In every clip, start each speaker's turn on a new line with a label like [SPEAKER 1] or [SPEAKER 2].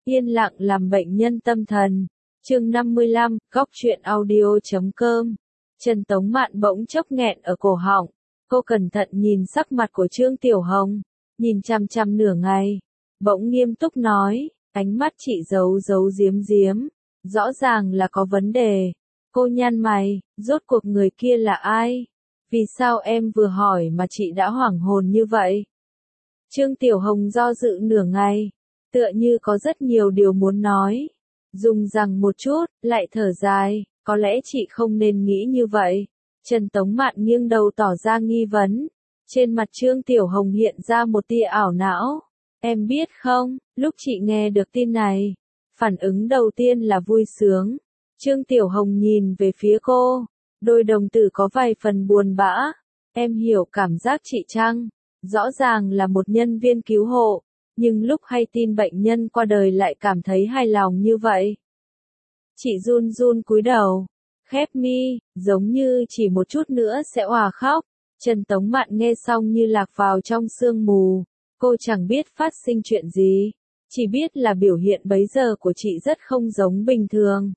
[SPEAKER 1] Yên lặng làm bệnh nhân tâm thần. Chương 55, góc truyện audio.com. Trần Tống Mạn bỗng chốc nghẹn ở cổ họng. Cô cẩn thận nhìn sắc mặt của Trương Tiểu Hồng, nhìn chằm chằm nửa ngày, bỗng nghiêm túc nói, ánh mắt chị giấu giấu giếm giếm, rõ ràng là có vấn đề. Cô nhăn mày, rốt cuộc người kia là ai? Vì sao em vừa hỏi mà chị đã hoảng hồn như vậy? Trương Tiểu Hồng do dự nửa ngày, tựa như có rất nhiều điều muốn nói. Dùng rằng một chút, lại thở dài, có lẽ chị không nên nghĩ như vậy. Trần Tống Mạn nghiêng đầu tỏ ra nghi vấn. Trên mặt Trương Tiểu Hồng hiện ra một tia ảo não. Em biết không, lúc chị nghe được tin này, phản ứng đầu tiên là vui sướng. Trương Tiểu Hồng nhìn về phía cô, đôi đồng tử có vài phần buồn bã. Em hiểu cảm giác chị chăng? Rõ ràng là một nhân viên cứu hộ, nhưng lúc hay tin bệnh nhân qua đời lại cảm thấy hài lòng như vậy. Chị run run cúi đầu, khép mi, giống như chỉ một chút nữa sẽ òa khóc. Trần Tống Mạn nghe xong như lạc vào trong sương mù. Cô chẳng biết phát sinh chuyện gì, chỉ biết là biểu hiện bấy giờ của chị rất không giống bình thường.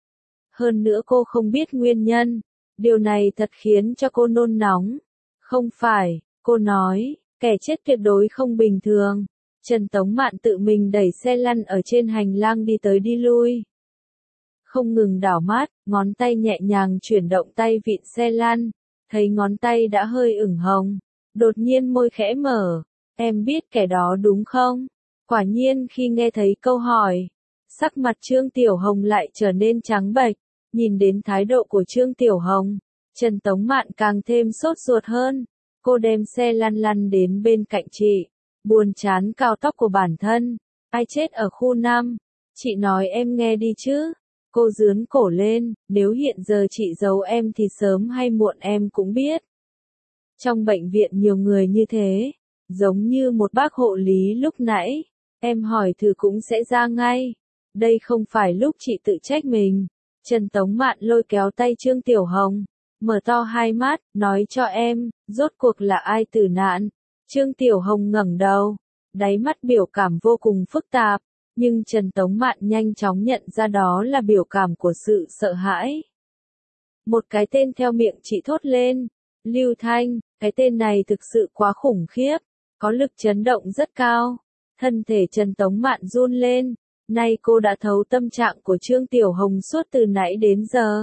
[SPEAKER 1] Hơn nữa cô không biết nguyên nhân, điều này thật khiến cho cô nôn nóng. Không phải, cô nói, kẻ chết tuyệt đối không bình thường. Trần Tống Mạn tự mình đẩy xe lăn ở trên hành lang đi tới đi lui. Không ngừng đảo mắt, ngón tay nhẹ nhàng chuyển động tay vịn xe lăn, thấy ngón tay đã hơi ửng hồng. Đột nhiên môi khẽ mở, em biết kẻ đó đúng không? Quả nhiên khi nghe thấy câu hỏi, sắc mặt Trương Tiểu Hồng lại trở nên trắng bệch. Nhìn đến thái độ của Trương Tiểu Hồng, Trần Tống Mạn càng thêm sốt ruột hơn. Cô đem xe lăn lăn đến bên cạnh chị, buồn chán cào tóc của bản thân. Ai chết ở khu 5? Chị nói em nghe đi chứ. Cô rướn cổ lên, nếu hiện giờ chị giấu em thì sớm hay muộn em cũng biết. Trong bệnh viện nhiều người như thế, giống như một bác hộ lý lúc nãy, em hỏi thử cũng sẽ ra ngay. Đây không phải lúc chị tự trách mình. Trần Tống Mạn lôi kéo tay Trương Tiểu Hồng, mở to hai mắt, nói cho em, rốt cuộc là ai tử nạn. Trương Tiểu Hồng ngẩng đầu, đáy mắt biểu cảm vô cùng phức tạp, nhưng Trần Tống Mạn nhanh chóng nhận ra đó là biểu cảm của sự sợ hãi. Một cái tên theo miệng chị thốt lên, Lưu Thanh, cái tên này thực sự quá khủng khiếp, có lực chấn động rất cao. Thân thể Trần Tống Mạn run lên. Nay cô đã thấu tâm trạng của Trương Tiểu Hồng suốt từ nãy đến giờ.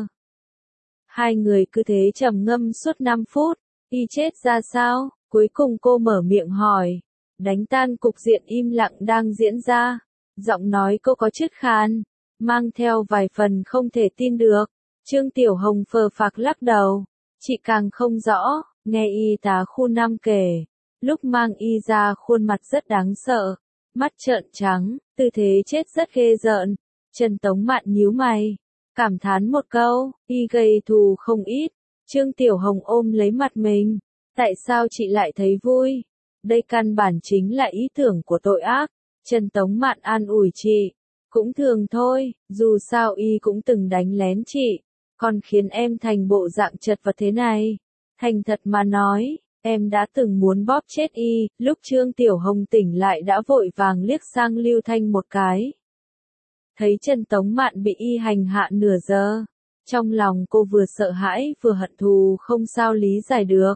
[SPEAKER 1] Hai người cứ thế trầm ngâm suốt 5 phút, y chết ra sao? Cuối cùng cô mở miệng hỏi, đánh tan cục diện im lặng đang diễn ra. Giọng nói cô có chút khàn, mang theo vài phần không thể tin được. Trương Tiểu Hồng phờ phạc lắc đầu, chị càng không rõ, nghe y tá khu 5 kể, lúc mang y ra khuôn mặt rất đáng sợ. Mắt trợn trắng, tư thế chết rất ghê rợn. Trần Tống Mạn nhíu mày, cảm thán một câu, y gây thù không ít. Trương Tiểu Hồng ôm lấy mặt mình, tại sao chị lại thấy vui? Đây căn bản chính là ý tưởng của tội ác. Trần Tống Mạn an ủi chị, cũng thường thôi, dù sao y cũng từng đánh lén chị, còn khiến em thành bộ dạng chật vật thế này. Thành thật mà nói, em đã từng muốn bóp chết y. Lúc Trương Tiểu Hồng tỉnh lại đã vội vàng liếc sang Lưu Thanh một cái. Thấy Trần Tống Mạn bị y hành hạ nửa giờ, trong lòng cô vừa sợ hãi vừa hận thù không sao lý giải được.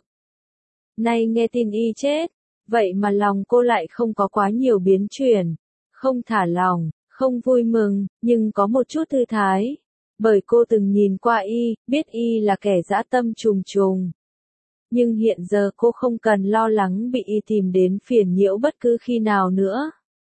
[SPEAKER 1] Nay nghe tin y chết, vậy mà lòng cô lại không có quá nhiều biến chuyển, không thả lòng, không vui mừng, nhưng có một chút thư thái. Bởi cô từng nhìn qua y, biết y là kẻ dã tâm trùng trùng. Nhưng hiện giờ cô không cần lo lắng bị y tìm đến phiền nhiễu bất cứ khi nào nữa.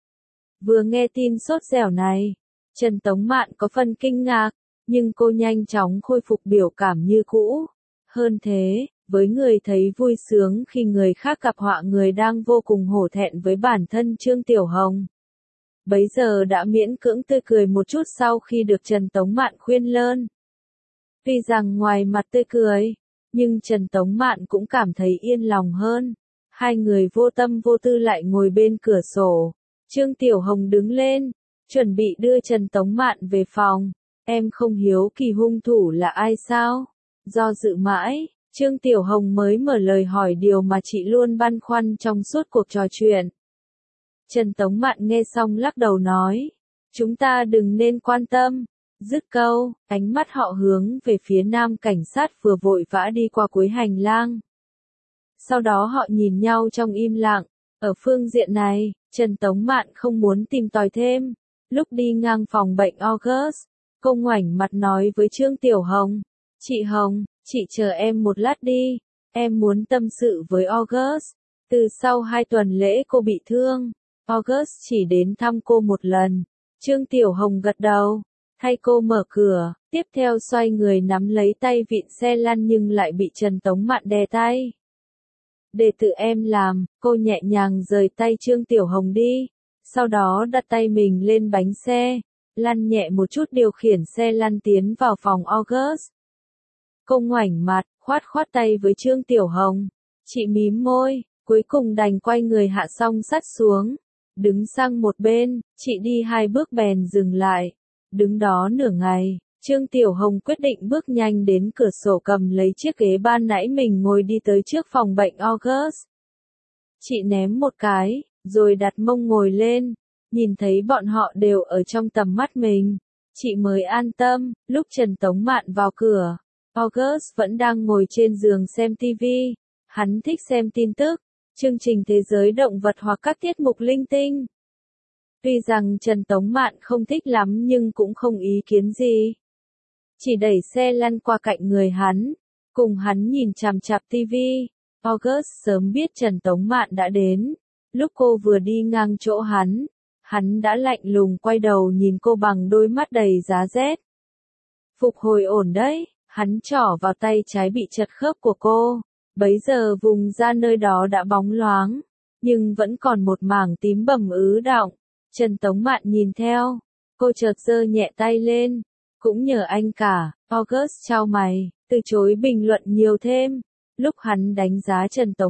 [SPEAKER 1] Vừa nghe tin sốt dẻo này, Trần Tống Mạn có phần kinh ngạc, nhưng cô nhanh chóng khôi phục biểu cảm như cũ. Hơn thế, với người thấy vui sướng khi người khác gặp họa, người đang vô cùng hổ thẹn với bản thân Trương Tiểu Hồng. Bấy giờ đã miễn cưỡng tươi cười một chút sau khi được Trần Tống Mạn khuyên lơn. Tuy rằng ngoài mặt tươi cười, nhưng Trần Tống Mạn cũng cảm thấy yên lòng hơn. Hai người vô tâm vô tư lại ngồi bên cửa sổ. Trương Tiểu Hồng đứng lên, chuẩn bị đưa Trần Tống Mạn về phòng. Em không hiếu kỳ hung thủ là ai sao? Do dự mãi, Trương Tiểu Hồng mới mở lời hỏi điều mà chị luôn băn khoăn trong suốt cuộc trò chuyện. Trần Tống Mạn nghe xong lắc đầu nói, Chúng ta đừng nên quan tâm. Dứt câu, ánh mắt họ hướng về phía nam cảnh sát vừa vội vã đi qua cuối hành lang. Sau đó họ nhìn nhau trong im lặng. Ở phương diện này, Trần Tống Mạn không muốn tìm tòi thêm. Lúc đi ngang phòng bệnh August, cô ngoảnh mặt nói với Trương Tiểu Hồng. Chị Hồng, chị chờ em một lát đi. Em muốn tâm sự với August. Từ sau 2 tuần lễ cô bị thương, August chỉ đến thăm cô một lần. Trương Tiểu Hồng gật đầu, thay cô mở cửa, tiếp theo xoay người nắm lấy tay vịn xe lăn nhưng lại bị Trần Tống Mạn đè tay. Để tự em làm, cô nhẹ nhàng rời tay Trương Tiểu Hồng đi, sau đó đặt tay mình lên bánh xe, lăn nhẹ một chút điều khiển xe lăn tiến vào phòng August. Cô ngoảnh mặt, khoát tay với Trương Tiểu Hồng. Chị mím môi, cuối cùng đành quay người hạ song sắt xuống. Đứng sang một bên, chị đi 2 bước bèn dừng lại. Đứng đó nửa ngày, Trương Tiểu Hồng quyết định bước nhanh đến cửa sổ cầm lấy chiếc ghế ban nãy mình ngồi đi tới trước phòng bệnh August. Chị ném một cái, rồi đặt mông ngồi lên. Nhìn thấy bọn họ đều ở trong tầm mắt mình, chị mới an tâm. Lúc Trần Tống Mạn vào cửa, August vẫn đang ngồi trên giường xem TV. Hắn thích xem tin tức, chương trình thế giới động vật hoặc các tiết mục linh tinh. Tuy rằng Trần Tống Mạn không thích lắm nhưng cũng không ý kiến gì. Chỉ đẩy xe lăn qua cạnh người hắn, cùng hắn nhìn chằm chằm TV. August sớm biết Trần Tống Mạn đã đến. Lúc cô vừa đi ngang chỗ hắn đã lạnh lùng quay đầu nhìn cô bằng đôi mắt đầy giá rét. Phục hồi ổn đấy, hắn trỏ vào tay trái bị chật khớp của cô. Bấy giờ vùng da nơi đó đã bóng loáng, nhưng vẫn còn một mảng tím bầm ứ đọng. Trần Tống Mạn nhìn theo, cô chợt giơ nhẹ tay lên. Cũng nhờ anh cả, August chau mày, từ chối bình luận nhiều thêm. Lúc hắn đánh giá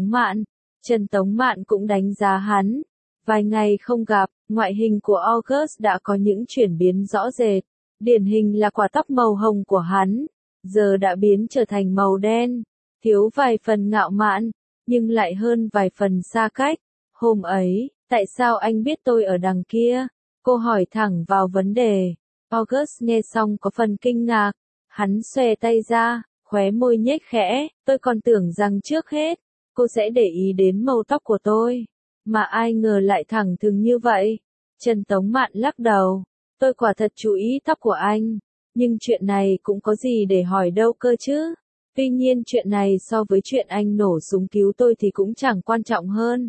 [SPEAKER 1] Trần Tống Mạn cũng đánh giá hắn. Vài ngày không gặp, ngoại hình của August đã có những chuyển biến rõ rệt. Điển hình là quả tóc màu hồng của hắn, giờ đã biến trở thành màu đen. Thiếu vài phần ngạo mạn, nhưng lại hơn vài phần xa cách. Hôm ấy, tại sao anh biết tôi ở đằng kia? Cô hỏi thẳng vào vấn đề. August nghe xong có phần kinh ngạc. Hắn xòe tay ra, khóe môi nhếch khẽ. Tôi còn tưởng rằng trước hết, cô sẽ để ý đến màu tóc của tôi. Mà ai ngờ lại thẳng thừng như vậy. Trần Tống Mạn lắc đầu. Tôi quả thật chú ý tóc của anh. Nhưng chuyện này cũng có gì để hỏi đâu cơ chứ. Tuy nhiên chuyện này so với chuyện anh nổ súng cứu tôi thì cũng chẳng quan trọng hơn.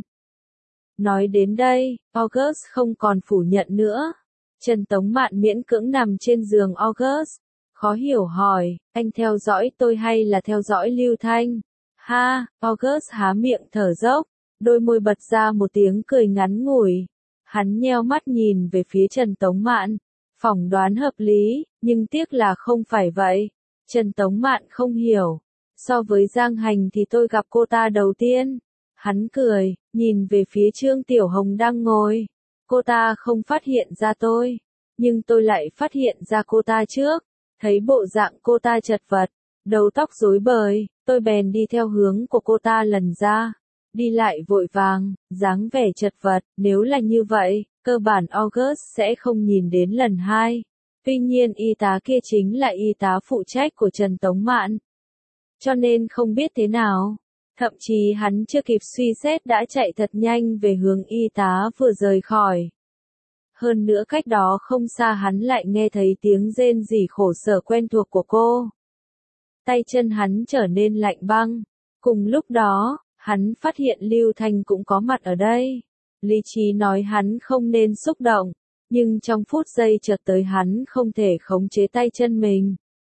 [SPEAKER 1] Nói đến đây, August không còn phủ nhận nữa. Trần Tống Mạn miễn cưỡng nằm trên giường August. Khó hiểu hỏi, anh theo dõi tôi hay là theo dõi Lưu Thanh? Ha, August há miệng thở dốc, đôi môi bật ra một tiếng cười ngắn ngủi. Hắn nheo mắt nhìn về phía Trần Tống Mạn. Phỏng đoán hợp lý, nhưng tiếc là không phải vậy. Trần Tống Mạn không hiểu. So với Giang Hành thì tôi gặp cô ta đầu tiên. Hắn cười, nhìn về phía Trương Tiểu Hồng đang ngồi. Cô ta không phát hiện ra tôi, nhưng tôi lại phát hiện ra cô ta trước. Thấy bộ dạng cô ta chật vật, đầu tóc rối bời, tôi bèn đi theo hướng của cô ta lần ra. Đi lại vội vàng, dáng vẻ chật vật, nếu là như vậy, cơ bản August sẽ không nhìn đến lần 2. Tuy nhiên y tá kia chính là y tá phụ trách của Trần Tống Mạn. Cho nên không biết thế nào. Thậm chí hắn chưa kịp suy xét đã chạy thật nhanh về hướng y tá vừa rời khỏi. Hơn nữa cách đó không xa hắn lại nghe thấy tiếng rên rỉ khổ sở quen thuộc của cô. Tay chân hắn trở nên lạnh băng. Cùng lúc đó, hắn phát hiện Lưu Thanh cũng có mặt ở đây. Lý trí nói hắn không nên xúc động, nhưng trong phút giây chợt tới hắn không thể khống chế tay chân mình.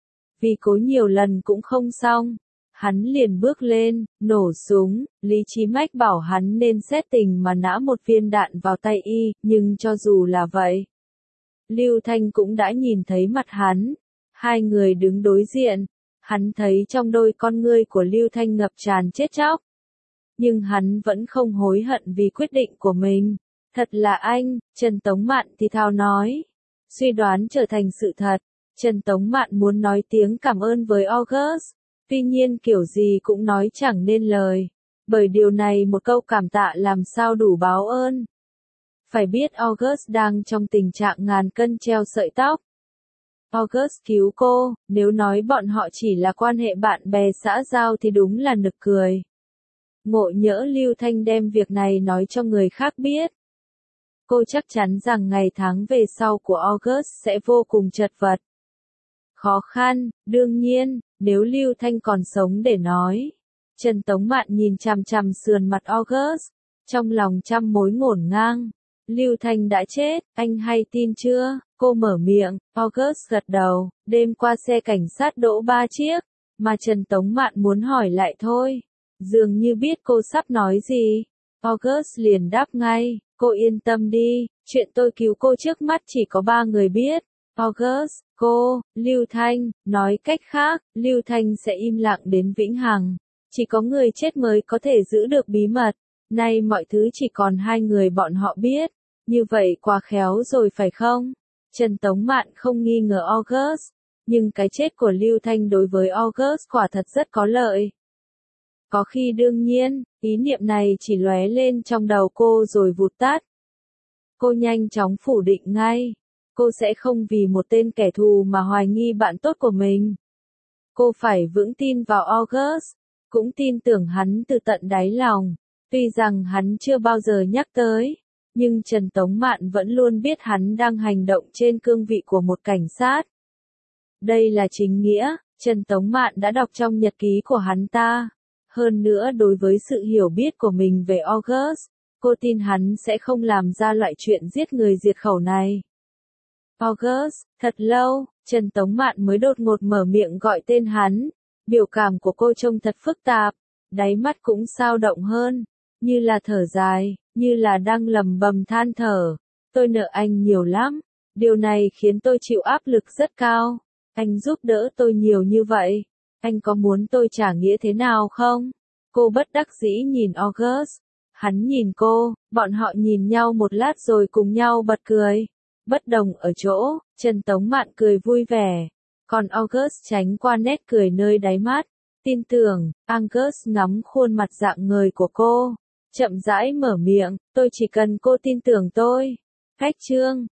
[SPEAKER 1] Vì cố nhiều lần cũng không xong. Hắn liền bước lên, nổ súng, Lý Chí Mách bảo hắn nên xét tình mà nã một viên đạn vào tay y, nhưng cho dù là vậy, Lưu Thanh cũng đã nhìn thấy mặt hắn. Hai người đứng đối diện, hắn thấy trong đôi con ngươi của Lưu Thanh ngập tràn chết chóc. Nhưng hắn vẫn không hối hận vì quyết định của mình. Thật là anh, Trần Tống Mạn thì thào nói. Suy đoán trở thành sự thật, Trần Tống Mạn muốn nói tiếng cảm ơn với August. Tuy nhiên kiểu gì cũng nói chẳng nên lời. Bởi điều này một câu cảm tạ làm sao đủ báo ơn. Phải biết August đang trong tình trạng ngàn cân treo sợi tóc. August cứu cô, nếu nói bọn họ chỉ là quan hệ bạn bè xã giao thì đúng là nực cười. Ngộ nhỡ Lưu Thanh đem việc này nói cho người khác biết. Cô chắc chắn rằng ngày tháng về sau của August sẽ vô cùng chật vật. Khó khăn, đương nhiên, nếu Lưu Thanh còn sống để nói. Trần Tống Mạn nhìn chằm chằm sườn mặt August, trong lòng trăm mối ngổn ngang. Lưu Thanh đã chết, anh hay tin chưa? Cô mở miệng, August gật đầu, đêm qua xe cảnh sát đỗ 3 chiếc, mà Trần Tống Mạn muốn hỏi lại thôi. Dường như biết cô sắp nói gì. August liền đáp ngay, cô yên tâm đi, chuyện tôi cứu cô trước mắt chỉ có 3 người biết. August, cô, Lưu Thanh, nói cách khác, Lưu Thanh sẽ im lặng đến vĩnh hằng. Chỉ có người chết mới có thể giữ được bí mật. Nay mọi thứ chỉ còn 2 người bọn họ biết. Như vậy quá khéo rồi phải không? Trần Tống Mạn không nghi ngờ August. Nhưng cái chết của Lưu Thanh đối với August quả thật rất có lợi. Có khi đương nhiên, ý niệm này chỉ lóe lên trong đầu cô rồi vụt tắt. Cô nhanh chóng phủ định ngay. Cô sẽ không vì một tên kẻ thù mà hoài nghi bạn tốt của mình. Cô phải vững tin vào August, cũng tin tưởng hắn từ tận đáy lòng. Tuy rằng hắn chưa bao giờ nhắc tới, nhưng Trần Tống Mạn vẫn luôn biết hắn đang hành động trên cương vị của một cảnh sát. Đây là chính nghĩa, Trần Tống Mạn đã đọc trong nhật ký của hắn ta. Hơn nữa đối với sự hiểu biết của mình về August, cô tin hắn sẽ không làm ra loại chuyện giết người diệt khẩu này. August, thật lâu, Trần Tống Mạn mới đột ngột mở miệng gọi tên hắn. Biểu cảm của cô trông thật phức tạp, đáy mắt cũng dao động hơn, như là thở dài, như là đang lầm bầm than thở. Tôi nợ anh nhiều lắm, điều này khiến tôi chịu áp lực rất cao. Anh giúp đỡ tôi nhiều như vậy, anh có muốn tôi trả nghĩa thế nào không? Cô bất đắc dĩ nhìn August, hắn nhìn cô, bọn họ nhìn nhau một lát rồi cùng nhau bật cười. Bất đồng ở chỗ, Trần Tống Mạn cười vui vẻ, còn August tránh qua nét cười nơi đáy mắt. Tin tưởng, August ngắm khuôn mặt rạng ngời của cô, chậm rãi mở miệng, tôi chỉ cần cô tin tưởng tôi. Khách chương